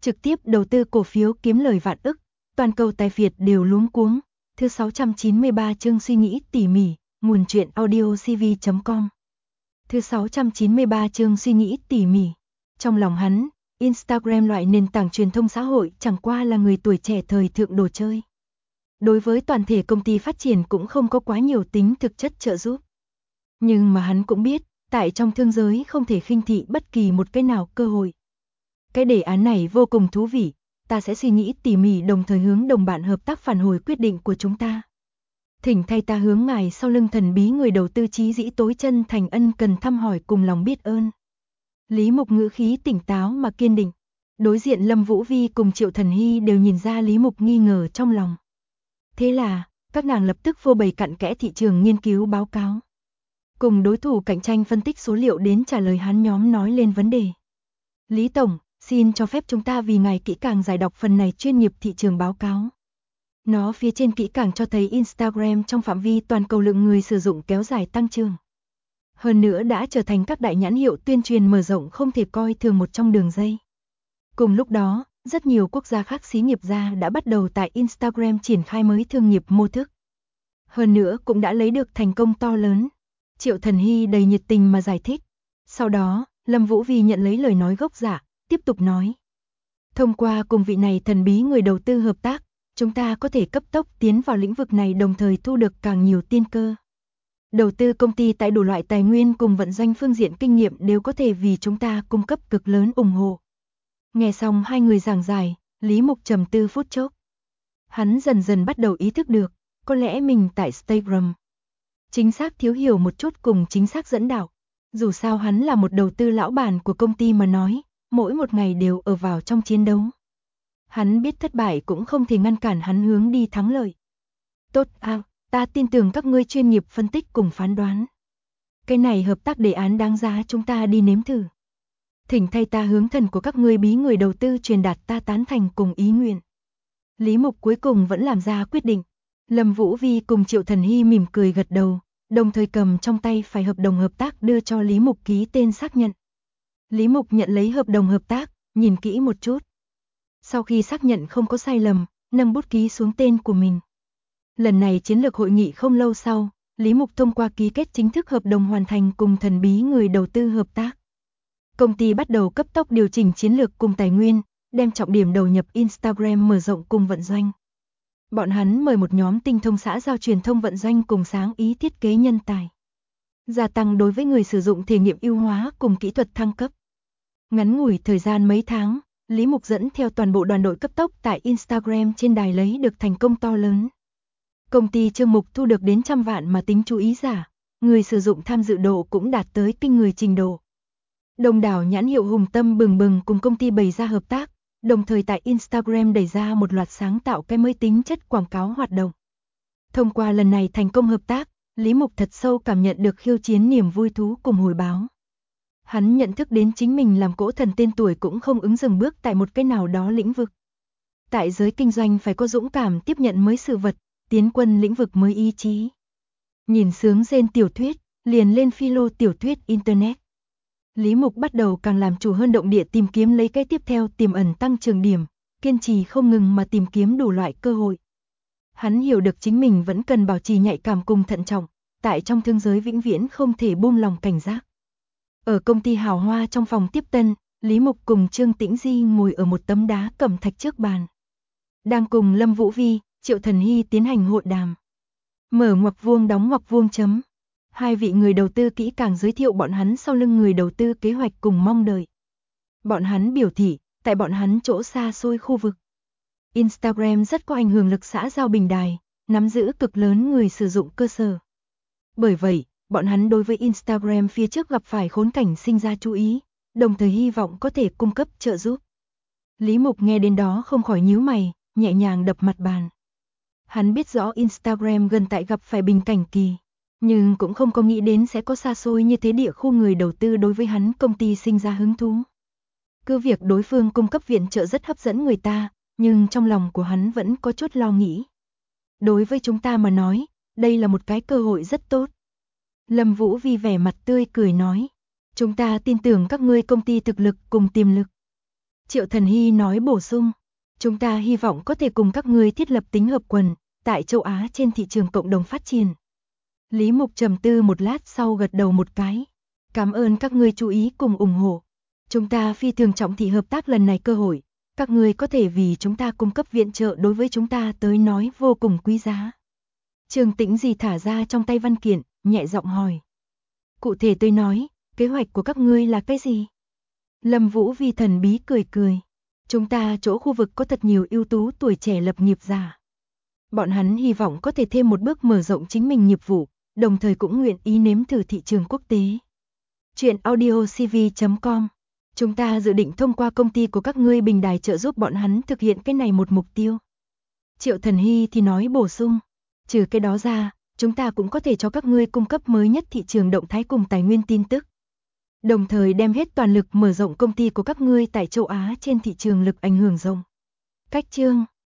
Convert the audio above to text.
trực tiếp đầu tư cổ phiếu kiếm lời vạn ức, toàn cầu tài phiệt đều luống cuống. Thứ 693 chương suy nghĩ tỉ mỉ, nguồn truyện audio cv.com. Thứ 693 chương suy nghĩ tỉ mỉ. Trong lòng hắn, Instagram loại nền tảng truyền thông xã hội chẳng qua là người tuổi trẻ thời thượng đồ chơi. Đối với toàn thể công ty phát triển cũng không có quá nhiều tính thực chất trợ giúp. Nhưng mà hắn cũng biết, tại trong thương giới không thể khinh thị bất kỳ một cái nào cơ hội. Cái đề án này vô cùng thú vị, ta sẽ suy nghĩ tỉ mỉ đồng thời hướng đồng bạn hợp tác phản hồi quyết định của chúng ta. Thỉnh thay ta hướng ngài sau lưng thần bí người đầu tư chí dĩ tối chân thành ân cần thăm hỏi cùng lòng biết ơn. Lý Mục ngữ khí tỉnh táo mà kiên định. Đối diện Lâm Vũ Vi cùng Triệu Thần Hy đều nhìn ra Lý Mục nghi ngờ trong lòng. Thế là, các nàng lập tức phô bày cặn kẽ thị trường nghiên cứu báo cáo. Cùng đối thủ cạnh tranh phân tích số liệu đến trả lời hắn nhóm nói lên vấn đề. Lý Tổng, xin cho phép chúng ta vì ngài kỹ càng giải đọc phần này chuyên nghiệp thị trường báo cáo. Nó phía trên kỹ càng cho thấy Instagram trong phạm vi toàn cầu lượng người sử dụng kéo dài tăng trưởng. Hơn nữa đã trở thành các đại nhãn hiệu tuyên truyền mở rộng không thể coi thường một trong đường dây. Cùng lúc đó, rất nhiều quốc gia khác xí nghiệp gia đã bắt đầu tại Instagram triển khai mới thương nghiệp mô thức. Hơn nữa cũng đã lấy được thành công to lớn. Triệu Thần Hy đầy nhiệt tình mà giải thích. Sau đó, Lâm Vũ Vi nhận lấy lời nói gốc giả, tiếp tục nói. Thông qua cùng vị này thần bí người đầu tư hợp tác, chúng ta có thể cấp tốc tiến vào lĩnh vực này đồng thời thu được càng nhiều tiên cơ. Đầu tư công ty tại đủ loại tài nguyên cùng vận doanh phương diện kinh nghiệm đều có thể vì chúng ta cung cấp cực lớn ủng hộ. Nghe xong hai người giảng giải, Lý Mục trầm tư phút chốc. Hắn dần dần bắt đầu ý thức được, có lẽ mình tại Instagram chính xác thiếu hiểu một chút cùng chính xác dẫn đạo. Dù sao hắn là một đầu tư lão bản của công ty mà nói, mỗi một ngày đều ở vào trong chiến đấu. Hắn biết thất bại cũng không thể ngăn cản hắn hướng đi thắng lợi. Tốt à, ta tin tưởng các ngươi chuyên nghiệp phân tích cùng phán đoán. Cái này hợp tác đề án đáng giá chúng ta đi nếm thử. Thỉnh thay ta hướng thần của các ngươi bí người đầu tư truyền đạt ta tán thành cùng ý nguyện. Lý Mục cuối cùng vẫn làm ra quyết định. Lâm Vũ Vi cùng Triệu Thần Hy mỉm cười gật đầu, đồng thời cầm trong tay phải hợp đồng hợp tác đưa cho Lý Mục ký tên xác nhận. Lý Mục nhận lấy hợp đồng hợp tác, nhìn kỹ một chút. Sau khi xác nhận không có sai lầm, nâng bút ký xuống tên của mình. Lần này chiến lược hội nghị không lâu sau, Lý Mục thông qua ký kết chính thức hợp đồng hoàn thành cùng thần bí người đầu tư hợp tác. Công ty bắt đầu cấp tốc điều chỉnh chiến lược cùng tài nguyên, đem trọng điểm đầu nhập Instagram mở rộng cùng vận doanh. Bọn hắn mời một nhóm tinh thông xã giao truyền thông vận doanh cùng sáng ý thiết kế nhân tài. Gia tăng đối với người sử dụng thể nghiệm ưu hóa cùng kỹ thuật thăng cấp. Ngắn ngủi thời gian mấy tháng, Lý Mục dẫn theo toàn bộ đoàn đội cấp tốc tại Instagram trên đài lấy được thành công to lớn. Công ty chương mục thu được đến trăm vạn mà tính chú ý giả, người sử dụng tham dự độ cũng đạt tới kinh người trình độ. Đông đảo nhãn hiệu hùng tâm bừng bừng cùng công ty bày ra hợp tác, đồng thời tại Instagram đẩy ra một loạt sáng tạo cái mới tính chất quảng cáo hoạt động. Thông qua lần này thành công hợp tác, Lý Mục thật sâu cảm nhận được khiêu chiến niềm vui thú cùng hồi báo. Hắn nhận thức đến chính mình làm cỗ thần tên tuổi cũng không ứng dừng bước tại một cái nào đó lĩnh vực. Tại giới kinh doanh phải có dũng cảm tiếp nhận mới sự vật, tiến quân lĩnh vực mới ý chí. Nhìn sướng rên tiểu thuyết, liền lên philo tiểu thuyết Internet. Lý Mục bắt đầu càng làm chủ hơn động địa tìm kiếm lấy cái tiếp theo tiềm ẩn tăng trưởng điểm, kiên trì không ngừng mà tìm kiếm đủ loại cơ hội. Hắn hiểu được chính mình vẫn cần bảo trì nhạy cảm cùng thận trọng, tại trong thương giới vĩnh viễn không thể buông lòng cảnh giác. Ở công ty hào hoa trong phòng tiếp tân, Lý Mục cùng Trương Tĩnh Di ngồi ở một tấm đá cẩm thạch trước bàn. Đang cùng Lâm Vũ Vi, Triệu Thần Hy tiến hành hội đàm. Mở ngoặc vuông đóng ngoặc vuông chấm. Hai vị người đầu tư kỹ càng giới thiệu bọn hắn sau lưng người đầu tư kế hoạch cùng mong đợi. Bọn hắn biểu thị, tại bọn hắn chỗ xa xôi khu vực. Instagram rất có ảnh hưởng lực xã giao bình đài, nắm giữ cực lớn người sử dụng cơ sở. Bởi vậy, bọn hắn đối với Instagram phía trước gặp phải khốn cảnh sinh ra chú ý, đồng thời hy vọng có thể cung cấp trợ giúp. Lý Mục nghe đến đó không khỏi nhíu mày, nhẹ nhàng đập mặt bàn. Hắn biết rõ Instagram gần tại gặp phải bình cảnh kỳ, nhưng cũng không có nghĩ đến sẽ có xa xôi như thế địa khu người đầu tư đối với hắn công ty sinh ra hứng thú. Cứ việc đối phương cung cấp viện trợ rất hấp dẫn người ta, nhưng trong lòng của hắn vẫn có chút lo nghĩ. Đối với chúng ta mà nói, đây là một cái cơ hội rất tốt. Lâm Vũ Vi vẻ mặt tươi cười nói, chúng ta tin tưởng các ngươi công ty thực lực cùng tiềm lực. Triệu Thần Hy nói bổ sung, chúng ta hy vọng có thể cùng các ngươi thiết lập tính hợp quần, tại châu Á trên thị trường cộng đồng phát triển. Lý Mục trầm tư một lát sau gật đầu một cái. Cảm ơn các ngươi chú ý cùng ủng hộ. Chúng ta phi thường trọng thị hợp tác lần này cơ hội. Các ngươi có thể vì chúng ta cung cấp viện trợ đối với chúng ta tới nói vô cùng quý giá. Trường Tĩnh Di thả ra trong tay văn kiện, nhẹ giọng hỏi. Cụ thể tôi nói, kế hoạch của các ngươi là cái gì? Lâm Vũ Vi thần bí cười cười. Chúng ta chỗ khu vực có thật nhiều ưu tú tuổi trẻ lập nghiệp giả. Bọn hắn hy vọng có thể thêm một bước mở rộng chính mình nghiệp vụ, đồng thời cũng nguyện ý nếm thử thị trường quốc tế. Chuyện audiocv.com. Chúng ta dự định thông qua công ty của các ngươi bình đài trợ giúp bọn hắn thực hiện cái này một mục tiêu. Triệu Thần Hy thì nói bổ sung. Trừ cái đó ra, chúng ta cũng có thể cho các ngươi cung cấp mới nhất thị trường động thái cùng tài nguyên tin tức. Đồng thời đem hết toàn lực mở rộng công ty của các ngươi tại châu Á trên thị trường lực ảnh hưởng rộng. Cách chương